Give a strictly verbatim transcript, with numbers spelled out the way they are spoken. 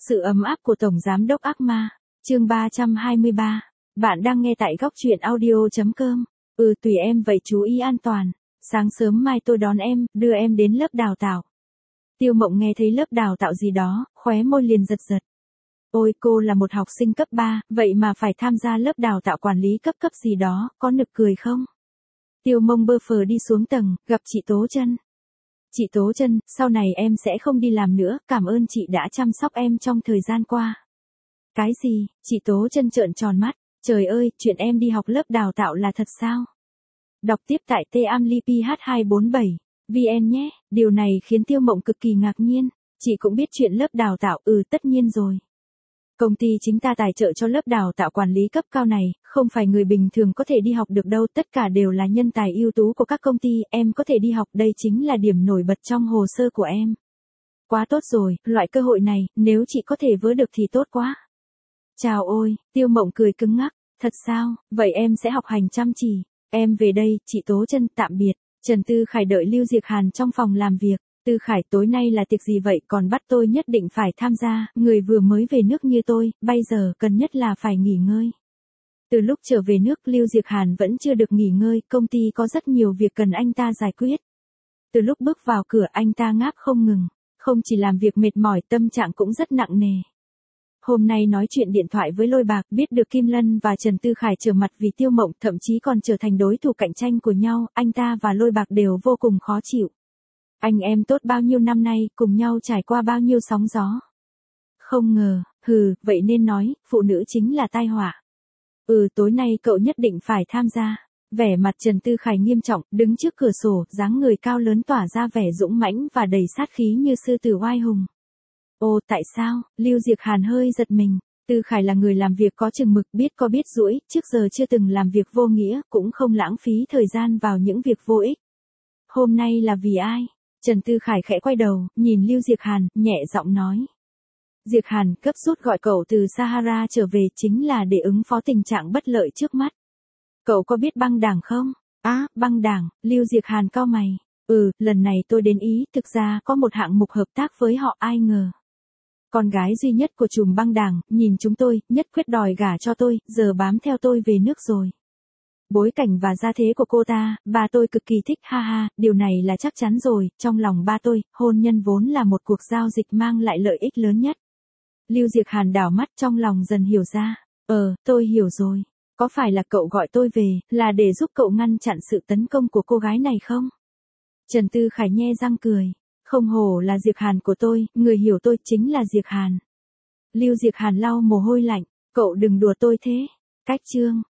Sự ấm áp của Tổng Giám đốc ác ma, chương ba trăm hai mươi ba. Bạn đang nghe tại góc truyện audio.com. Ừ tùy em vậy chú ý an toàn. Sáng sớm mai tôi đón em, đưa em đến lớp đào tạo. Tiêu Mộng nghe thấy lớp đào tạo gì đó, khóe môi liền giật giật. Ôi cô là một học sinh cấp ba, vậy mà phải tham gia lớp đào tạo quản lý cấp cấp gì đó, có nực cười không? Tiêu Mông bơ phờ đi xuống tầng, gặp chị Tố Chân. Chị Tố Chân, sau này em sẽ không đi làm nữa, cảm ơn chị đã chăm sóc em trong thời gian qua. Cái gì? Chị Tố Chân trợn tròn mắt, trời ơi, chuyện em đi học lớp đào tạo là thật sao? Đọc tiếp tại t a m l i p h hai bốn bảy v n nhé, điều này khiến Tiêu Mộng cực kỳ ngạc nhiên, chị cũng biết chuyện lớp đào tạo, ừ tất nhiên rồi. Công ty chính ta tài trợ cho lớp đào tạo quản lý cấp cao này, không phải người bình thường có thể đi học được đâu, tất cả đều là nhân tài ưu tú của các công ty, em có thể đi học, đây chính là điểm nổi bật trong hồ sơ của em. Quá tốt rồi, loại cơ hội này, nếu chị có thể vớ được thì tốt quá. Chào ôi, Tiêu Mộng cười cứng ngắc, thật sao, vậy em sẽ học hành chăm chỉ, em về đây, chị Tố Chân, tạm biệt. Trần Tư Khải đợi Lưu Diệc Hàn trong phòng làm việc. Tư Khải, tối nay là tiệc gì vậy, còn bắt tôi nhất định phải tham gia, người vừa mới về nước như tôi, bây giờ cần nhất là phải nghỉ ngơi. Từ lúc trở về nước, Lưu Diệc Hàn vẫn chưa được nghỉ ngơi, công ty có rất nhiều việc cần anh ta giải quyết. Từ lúc bước vào cửa anh ta ngáp không ngừng, không chỉ làm việc mệt mỏi, tâm trạng cũng rất nặng nề. Hôm nay nói chuyện điện thoại với Lôi Bạc, biết được Kim Lân và Trần Tư Khải trở mặt vì Tiêu Mộng, thậm chí còn trở thành đối thủ cạnh tranh của nhau, anh ta và Lôi Bạc đều vô cùng khó chịu. Anh em tốt bao nhiêu năm nay, cùng nhau trải qua bao nhiêu sóng gió. Không ngờ, hừ, vậy nên nói, phụ nữ chính là tai họa. Ừ, tối nay cậu nhất định phải tham gia. Vẻ mặt Trần Tư Khải nghiêm trọng, đứng trước cửa sổ, dáng người cao lớn tỏa ra vẻ dũng mãnh và đầy sát khí như sư tử oai hùng. Ồ, tại sao? Lưu Diệc Hàn hơi giật mình. Tư Khải là người làm việc có chừng mực, biết có biết duỗi, trước giờ chưa từng làm việc vô nghĩa, cũng không lãng phí thời gian vào những việc vô ích. Hôm nay là vì ai? Trần Tư Khải khẽ quay đầu, nhìn Lưu Diệc Hàn, nhẹ giọng nói. Diệc Hàn, gấp rút gọi cậu từ Sahara trở về chính là để ứng phó tình trạng bất lợi trước mắt. Cậu có biết băng đảng không? Á, băng đảng, Lưu Diệc Hàn cau mày. Ừ, lần này tôi đến Ý, thực ra có một hạng mục hợp tác với họ, ai ngờ. Con gái duy nhất của trùm băng đảng, nhìn chúng tôi, nhất quyết đòi gả cho tôi, giờ bám theo tôi về nước rồi. Bối cảnh và gia thế của cô ta, ba tôi cực kỳ thích, ha ha, điều này là chắc chắn rồi, trong lòng ba tôi, hôn nhân vốn là một cuộc giao dịch mang lại lợi ích lớn nhất. Lưu Diệc Hàn đảo mắt trong lòng dần hiểu ra, ờ, tôi hiểu rồi, có phải là cậu gọi tôi về, là để giúp cậu ngăn chặn sự tấn công của cô gái này không? Trần Tư Khải nhe răng cười, không hổ là Diệc Hàn của tôi, người hiểu tôi chính là Diệc Hàn. Lưu Diệc Hàn lau mồ hôi lạnh, cậu đừng đùa tôi thế, cách chương.